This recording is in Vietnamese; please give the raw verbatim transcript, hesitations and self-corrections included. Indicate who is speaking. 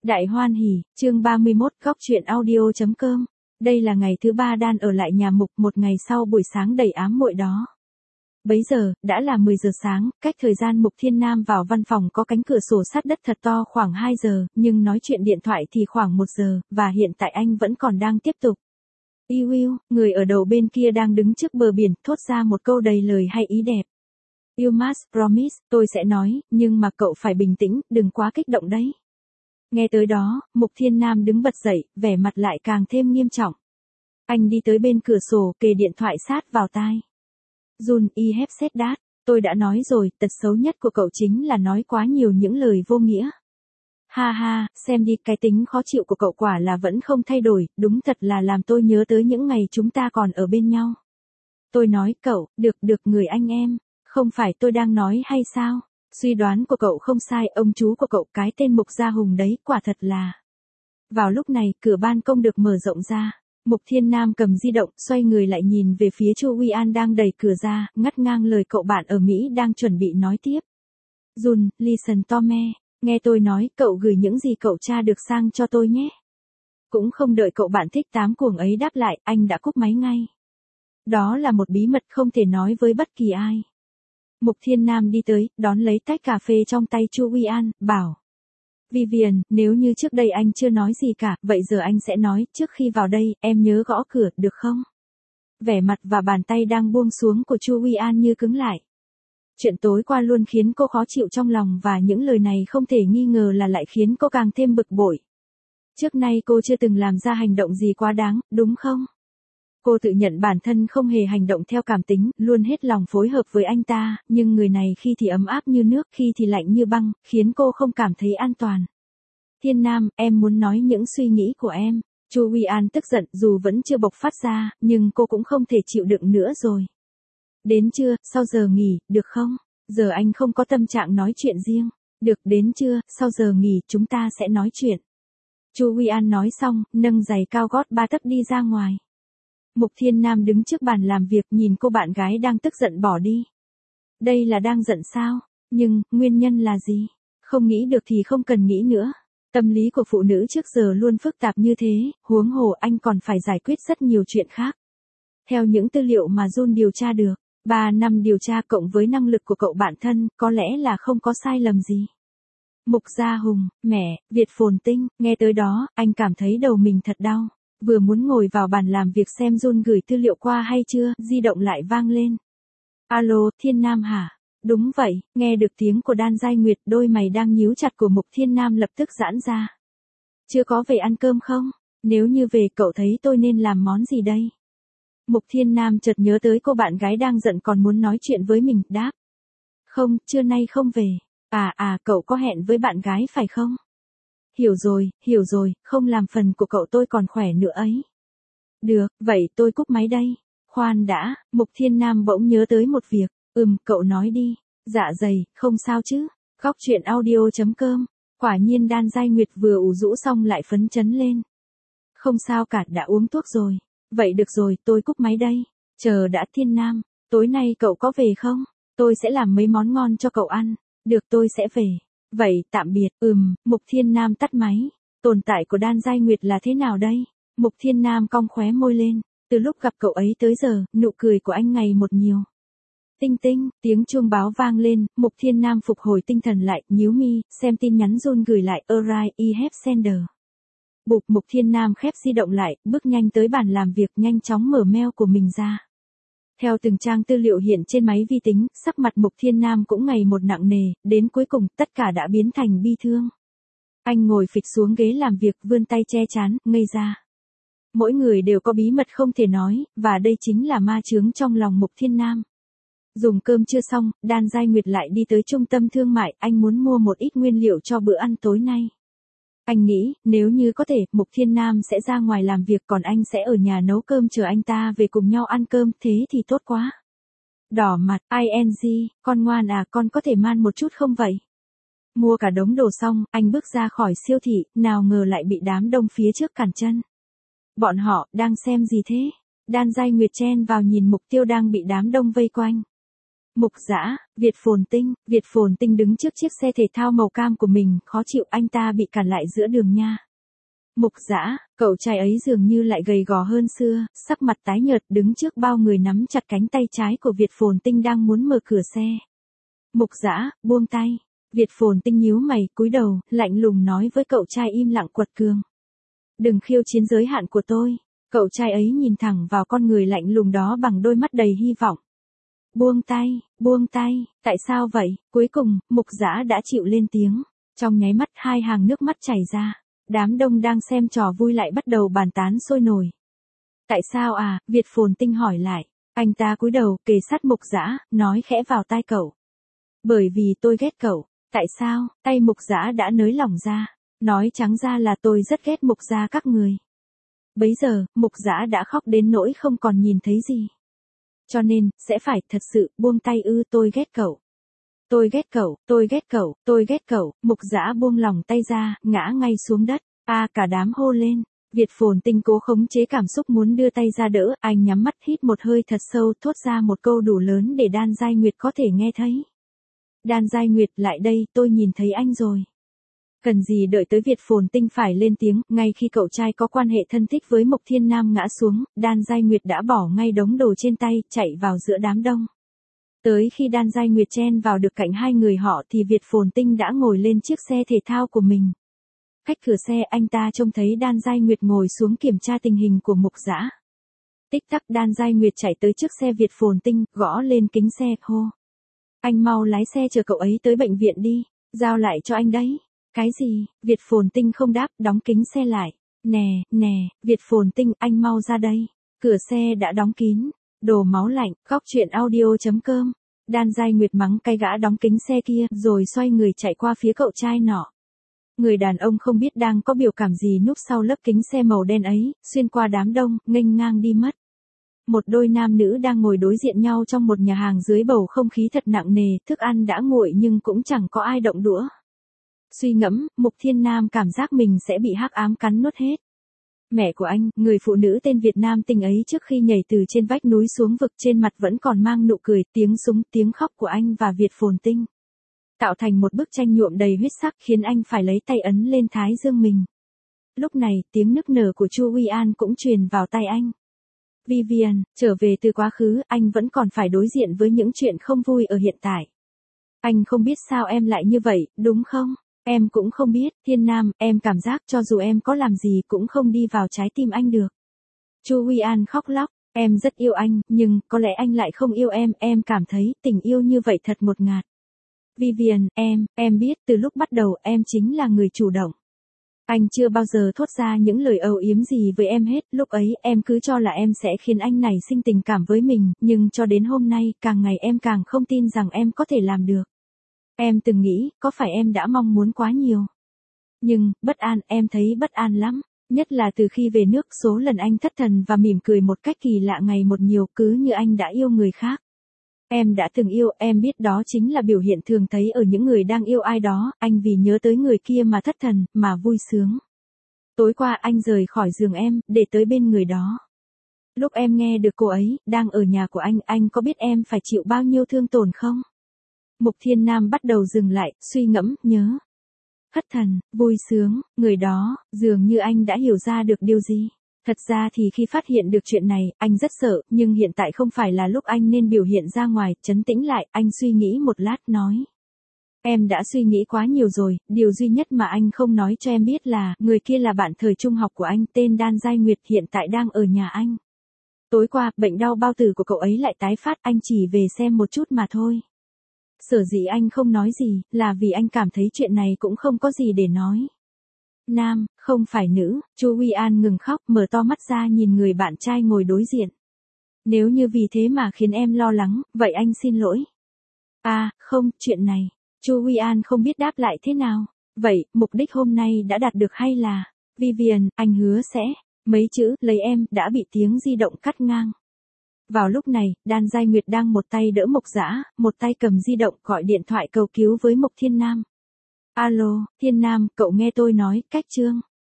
Speaker 1: Đại hoan hỉ, chương ba mươi mốt, góc truyện audio chấm com. Đây là ngày thứ ba Đan ở lại nhà Mục, một ngày sau buổi sáng đầy ám muội đó. Bấy giờ, đã là mười giờ sáng, cách thời gian Mục Thiên Nam vào văn phòng có cánh cửa sổ sắt đất thật to khoảng hai giờ, nhưng nói chuyện điện thoại thì khoảng một giờ, và hiện tại anh vẫn còn đang tiếp tục. Iu iu, người ở đầu bên kia đang đứng trước bờ biển, thốt ra một câu đầy lời hay ý đẹp. You must promise, tôi sẽ nói, nhưng mà cậu phải bình tĩnh, đừng quá kích động đấy. Nghe tới đó, Mục Thiên Nam đứng bật dậy, vẻ mặt lại càng thêm nghiêm trọng. Anh đi tới bên cửa sổ, kề điện thoại sát vào tai. Jun, I have said that, tôi đã nói rồi, tật xấu nhất của cậu chính là nói quá nhiều những lời vô nghĩa. Ha ha, xem đi, cái tính khó chịu của cậu quả là vẫn không thay đổi, đúng thật là làm tôi nhớ tới những ngày chúng ta còn ở bên nhau. Tôi nói cậu, được được người anh em, không phải tôi đang nói hay sao? Suy đoán của cậu không sai, ông chú của cậu cái tên Mục Gia Hùng đấy, quả thật là. Vào lúc này, cửa ban công được mở rộng ra. Mục Thiên Nam cầm di động, xoay người lại nhìn về phía Chu Uy An đang đẩy cửa ra, ngắt ngang lời cậu bạn ở Mỹ đang chuẩn bị nói tiếp. Jun, listen to me, nghe tôi nói, cậu gửi những gì cậu tra được sang cho tôi nhé. Cũng không đợi cậu bạn thích tám cuồng ấy đáp lại, anh đã cúp máy ngay. Đó là một bí mật không thể nói với bất kỳ ai. Mục Thiên Nam đi tới, đón lấy tách cà phê trong tay Chu Uy An, bảo. Vivian, nếu như trước đây anh chưa nói gì cả, vậy giờ anh sẽ nói, trước khi vào đây, em nhớ gõ cửa, được không? Vẻ mặt và bàn tay đang buông xuống của Chu Uy An như cứng lại. Chuyện tối qua luôn khiến cô khó chịu trong lòng và những lời này không thể nghi ngờ là lại khiến cô càng thêm bực bội. Trước nay cô chưa từng làm ra hành động gì quá đáng, đúng không? Cô tự nhận bản thân không hề hành động theo cảm tính, luôn hết lòng phối hợp với anh ta, nhưng người này khi thì ấm áp như nước, khi thì lạnh như băng, khiến cô không cảm thấy an toàn. Thiên Nam, em muốn nói những suy nghĩ của em. Chu Uy An tức giận, dù vẫn chưa bộc phát ra, nhưng cô cũng không thể chịu đựng nữa rồi. Đến trưa, sau giờ nghỉ, được không? Giờ anh không có tâm trạng nói chuyện riêng. Được, đến trưa, sau giờ nghỉ, chúng ta sẽ nói chuyện. Chu Uy An nói xong, nâng giày cao gót ba tấc đi ra ngoài. Mục Thiên Nam đứng trước bàn làm việc nhìn cô bạn gái đang tức giận bỏ đi. Đây là đang giận sao? Nhưng, nguyên nhân là gì? Không nghĩ được thì không cần nghĩ nữa. Tâm lý của phụ nữ trước giờ luôn phức tạp như thế, huống hồ anh còn phải giải quyết rất nhiều chuyện khác. Theo những tư liệu mà Jun điều tra được, ba năm điều tra cộng với năng lực của cậu bạn thân, có lẽ là không có sai lầm gì. Mục Gia Hùng, mẹ, Việt Phồn Tinh, nghe tới đó, anh cảm thấy đầu mình thật đau. Vừa muốn ngồi vào bàn làm việc xem Jun gửi tư liệu qua hay chưa, di động lại vang lên. Alo, Thiên Nam hả? Đúng vậy, nghe được tiếng của Đan Giai Nguyệt, đôi mày đang nhíu chặt của Mục Thiên Nam lập tức giãn ra. Chưa có về ăn cơm không? Nếu như về cậu thấy tôi nên làm món gì đây? Mục Thiên Nam chợt nhớ tới cô bạn gái đang giận còn muốn nói chuyện với mình, đáp. Không, trưa nay không về. À à, cậu có hẹn với bạn gái phải không? Hiểu rồi, hiểu rồi, không làm phần của cậu tôi còn khỏe nữa ấy. Được, vậy tôi cúp máy đây. Khoan đã, Mục Thiên Nam bỗng nhớ tới một việc. Ừm, cậu nói đi. Dạ dày, không sao chứ. Góc truyện audio chấm com. Quả nhiên Đan Giai Nguyệt vừa ủ rũ xong lại phấn chấn lên. Không sao cả, đã uống thuốc rồi. Vậy được rồi, tôi cúp máy đây. Chờ đã Thiên Nam, tối nay cậu có về không? Tôi sẽ làm mấy món ngon cho cậu ăn. Được, tôi sẽ về. Vậy, tạm biệt. Ừm, Mục Thiên Nam tắt máy. Tồn tại của Đan Giai Nguyệt là thế nào đây? Mục Thiên Nam cong khóe môi lên. Từ lúc gặp cậu ấy tới giờ, nụ cười của anh ngày một nhiều. Tinh tinh, tiếng chuông báo vang lên, Mục Thiên Nam phục hồi tinh thần lại, nhíu mi, xem tin nhắn Jun gửi lại, alright, I have sender. Bụp, Mục Thiên Nam khép di động lại, bước nhanh tới bàn làm việc, nhanh chóng mở mail của mình ra. Theo từng trang tư liệu hiện trên máy vi tính, sắc mặt Mục Thiên Nam cũng ngày một nặng nề, đến cuối cùng, tất cả đã biến thành bi thương. Anh ngồi phịch xuống ghế làm việc, vươn tay che chán, ngây ra. Mỗi người đều có bí mật không thể nói, và đây chính là ma chướng trong lòng Mục Thiên Nam. Dùng cơm chưa xong, Đan Giai Nguyệt lại đi tới trung tâm thương mại, anh muốn mua một ít nguyên liệu cho bữa ăn tối nay. Anh nghĩ, nếu như có thể, Mục Thiên Nam sẽ ra ngoài làm việc còn anh sẽ ở nhà nấu cơm chờ anh ta về cùng nhau ăn cơm, thế thì tốt quá. Đỏ mặt, ing, con ngoan à, con có thể man một chút không vậy? Mua cả đống đồ xong, anh bước ra khỏi siêu thị, nào ngờ lại bị đám đông phía trước cản chân. Bọn họ, đang xem gì thế? Đan Giai Nguyệt chen vào nhìn mục tiêu đang bị đám đông vây quanh. Mục Dã, Việt Phồn Tinh, Việt Phồn Tinh đứng trước chiếc xe thể thao màu cam của mình, khó chịu anh ta bị cản lại giữa đường nha. Mục Dã, cậu trai ấy dường như lại gầy gò hơn xưa, sắc mặt tái nhợt đứng trước bao người nắm chặt cánh tay trái của Việt Phồn Tinh đang muốn mở cửa xe. Mục Dã, buông tay. Việt Phồn Tinh nhíu mày, cúi đầu, lạnh lùng nói với cậu trai im lặng quật cường. Đừng khiêu chiến giới hạn của tôi. Cậu trai ấy nhìn thẳng vào con người lạnh lùng đó bằng đôi mắt đầy hy vọng. Buông tay, buông tay, tại sao vậy? Cuối cùng, Mục Dã đã chịu lên tiếng. Trong nháy mắt hai hàng nước mắt chảy ra. Đám đông đang xem trò vui lại bắt đầu bàn tán sôi nổi. Tại sao à? Việt Phồn Tinh hỏi lại. Anh ta cúi đầu, kề sát Mục Dã, nói khẽ vào tai cậu. Bởi vì tôi ghét cậu. Tại sao? Tay Mục Dã đã nới lỏng ra. Nói trắng ra là tôi rất ghét Mục gia các người. Bấy giờ, Mục Dã đã khóc đến nỗi không còn nhìn thấy gì. Cho nên, sẽ phải thật sự buông tay ư? Tôi ghét cậu. Tôi ghét cậu, tôi ghét cậu, tôi ghét cậu. Mục Dã buông lỏng tay ra, ngã ngay xuống đất. A à, cả đám hô lên. Việt Phồn Tinh cố khống chế cảm xúc muốn đưa tay ra đỡ. Anh nhắm mắt hít một hơi thật sâu, thốt ra một câu đủ lớn để Đan Giai Nguyệt có thể nghe thấy. Đan Giai Nguyệt, lại đây, tôi nhìn thấy anh rồi. Cần gì đợi tới Việt Phồn Tinh phải lên tiếng, ngay khi cậu trai có quan hệ thân thích với Mộc Thiên Nam ngã xuống, Đan Giai Nguyệt đã bỏ ngay đống đồ trên tay, chạy vào giữa đám đông. Tới khi Đan Giai Nguyệt chen vào được cạnh hai người họ thì Việt Phồn Tinh đã ngồi lên chiếc xe thể thao của mình. Cách cửa xe anh ta trông thấy Đan Giai Nguyệt ngồi xuống kiểm tra tình hình của Mục Dã. Tích tắc Đan Giai Nguyệt chạy tới trước xe Việt Phồn Tinh, gõ lên kính xe, hô. Anh mau lái xe chở cậu ấy tới bệnh viện đi, giao lại cho anh đấy. Cái gì? Việt Phồn Tinh không đáp, đóng kính xe lại. Nè, nè, Việt Phồn Tinh, anh mau ra đây. Cửa xe đã đóng kín. Đồ máu lạnh, góc chuyện audio chấm com. Đan Giai Nguyệt mắng cái gã đóng kính xe kia, rồi xoay người chạy qua phía cậu trai nọ. Người đàn ông không biết đang có biểu cảm gì núp sau lớp kính xe màu đen ấy, xuyên qua đám đông, nghênh ngang đi mất. Một đôi nam nữ đang ngồi đối diện nhau trong một nhà hàng dưới bầu không khí thật nặng nề, thức ăn đã nguội nhưng cũng chẳng có ai động đũa. Suy ngẫm, Mục Thiên Nam cảm giác mình sẽ bị hắc ám cắn nuốt hết. Mẹ của anh, người phụ nữ tên Việt Nam Tinh ấy trước khi nhảy từ trên vách núi xuống vực trên mặt vẫn còn mang nụ cười, tiếng súng, tiếng khóc của anh và Việt Phồn Tinh. Tạo thành một bức tranh nhuộm đầy huyết sắc khiến anh phải lấy tay ấn lên thái dương mình. Lúc này, tiếng nức nở của Chu Uy An cũng truyền vào tai anh. Vivian, trở về từ quá khứ, anh vẫn còn phải đối diện với những chuyện không vui ở hiện tại. Anh không biết sao em lại như vậy, đúng không? Em cũng không biết, Thiên Nam, em cảm giác cho dù em có làm gì cũng không đi vào trái tim anh được. Chu Uy An khóc lóc, em rất yêu anh, nhưng có lẽ anh lại không yêu em, em cảm thấy tình yêu như vậy thật ngột ngạt. Vivian, em, em biết từ lúc bắt đầu em chính là người chủ động. Anh chưa bao giờ thốt ra những lời âu yếm gì với em hết, lúc ấy em cứ cho là em sẽ khiến anh nảy sinh tình cảm với mình, nhưng cho đến hôm nay, càng ngày em càng không tin rằng em có thể làm được. Em từng nghĩ, có phải em đã mong muốn quá nhiều? Nhưng, bất an, em thấy bất an lắm, nhất là từ khi về nước số lần anh thất thần và mỉm cười một cách kỳ lạ ngày một nhiều cứ như anh đã yêu người khác. Em đã từng yêu, em biết đó chính là biểu hiện thường thấy ở những người đang yêu ai đó, anh vì nhớ tới người kia mà thất thần, mà vui sướng. Tối qua anh rời khỏi giường em, để tới bên người đó. Lúc em nghe được cô ấy, đang ở nhà của anh, anh có biết em phải chịu bao nhiêu thương tổn không? Mục Thiên Nam bắt đầu dừng lại, suy ngẫm, nhớ. Thất thần, vui sướng, người đó, dường như anh đã hiểu ra được điều gì. Thật ra thì khi phát hiện được chuyện này, anh rất sợ, nhưng hiện tại không phải là lúc anh nên biểu hiện ra ngoài, trấn tĩnh lại, anh suy nghĩ một lát nói. Em đã suy nghĩ quá nhiều rồi, điều duy nhất mà anh không nói cho em biết là, người kia là bạn thời trung học của anh, tên Đan Giai Nguyệt, hiện tại đang ở nhà anh. Tối qua, bệnh đau bao tử của cậu ấy lại tái phát, anh chỉ về xem một chút mà thôi. Sở dĩ anh không nói gì, là vì anh cảm thấy chuyện này cũng không có gì để nói. Nam, không phải nữ, Chu Uy An ngừng khóc, mở to mắt ra nhìn người bạn trai ngồi đối diện. Nếu như vì thế mà khiến em lo lắng, vậy anh xin lỗi. À, không, chuyện này, Chu Uy An không biết đáp lại thế nào. Vậy, mục đích hôm nay đã đạt được hay là, Vivian, anh hứa sẽ, mấy chữ, lấy em, đã bị tiếng di động cắt ngang. Vào lúc này, Đan Giai Nguyệt đang một tay đỡ Mục Dã, một tay cầm di động gọi điện thoại cầu cứu với Mục Thiên Nam. Alo, Thiên Nam, cậu nghe tôi nói, cách Trương.